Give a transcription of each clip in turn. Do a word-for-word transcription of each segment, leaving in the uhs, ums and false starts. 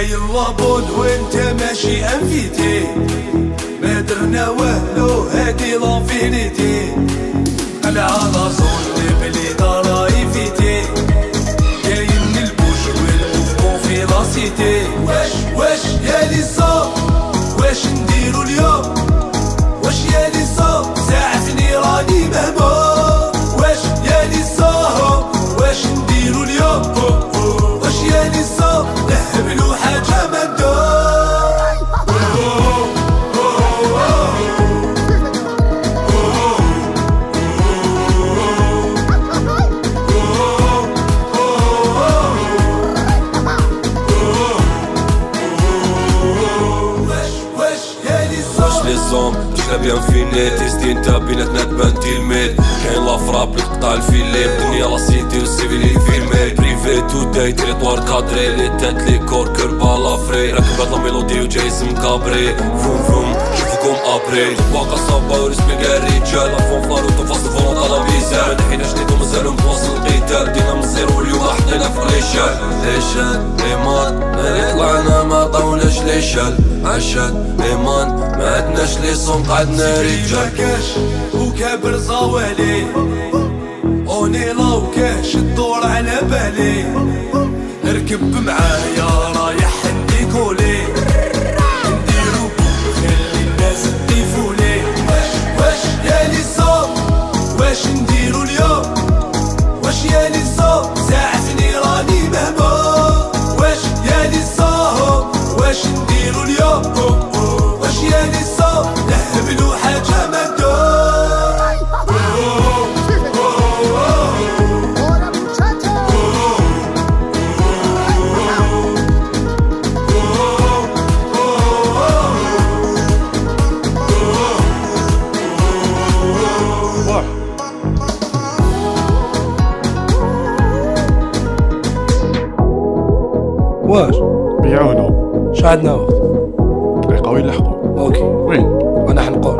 يلا بون وانت ماشي انفيتي، ما درنا والو هادي لافينيتي. قلعة لازون بلي داراي فيتي، كاين البوش والموفمون في لاسيتي. واش واش يا لي صاب واش نديرو اليوم، واش يا لي صاب ساعتني راني مهموم. واش يا لي صاب واش نديرو اليوم، واش يا لي صاب نهبلو حاجة مندوب. جينا بيان فيني تيستي انتا بيناتنا تبان تيلميل. كاين لافراب اللي تقطع الفيلي، الدنيا لا سيتي والسيفيلي فيلمي. بريفي تو داي تريطوار كادري، لي تات لي كور كربا لافري. راكب هاد لا ميلودي وجايز مكابري، فروم فروم شوفوكم ابري. باقا صابا ورسمي كاع الرجال، فون فلارو توفاصل فولونطا لا ميزان. مدحيناش نيتو مازالو متواصل القتال، دينا من الزيرو اليوم حطينا في الريشال. ليشال ايمان مالي طلعنا ما طاولناش ليشال، عشان ايمان ما عندناش لي صون قعدنا رجال. كاش وكابر زوالي اوني لا وكاش الدور على بالي. اركب معايا رايح نديكولي، نديرو خلي الناس تديفولي. واش واش يا لي صاب واش نديرو اليوم، واش يا لي صاب ساعتني راني مهموم. واش يا لي صاب واش نديرو اليوم، واش يا لي صاب نهبلو حاجة مندوب. واش بيعونا شو عندنا وقت؟ دقيقة وين لحقوا؟ اوكي وين؟ وانا حنقول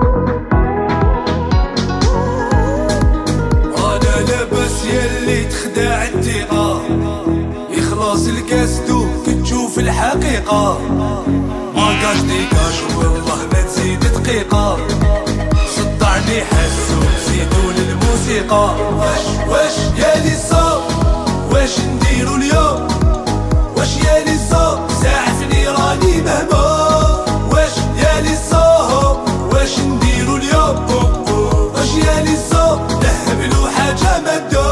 انا لاباس ياللي تخدع الثقة، يخلص الكاستو كتشوف الحقيقة. ماكاش ديكاش والله ما تزيد دقيقة، صدعني حسو زيدو للموسيقى. واش واش يا لي صاب واش نديرو اليوم، واش يا لي صاب ساعتني راني مهموم. واش يا لي صاب واش نديرو اليوم، واش يا لي صاب نهبلو حاجة مندوب.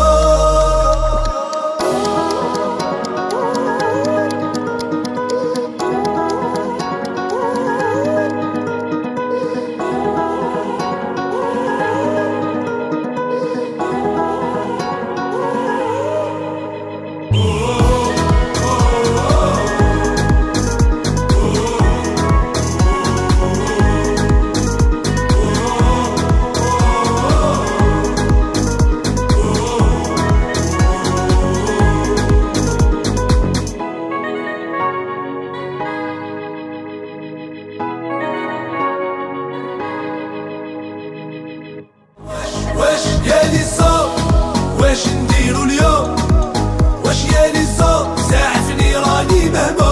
واش يا لي صاب واش نديرو اليوم، واش يا لي صاب ساعتني راني مهموم.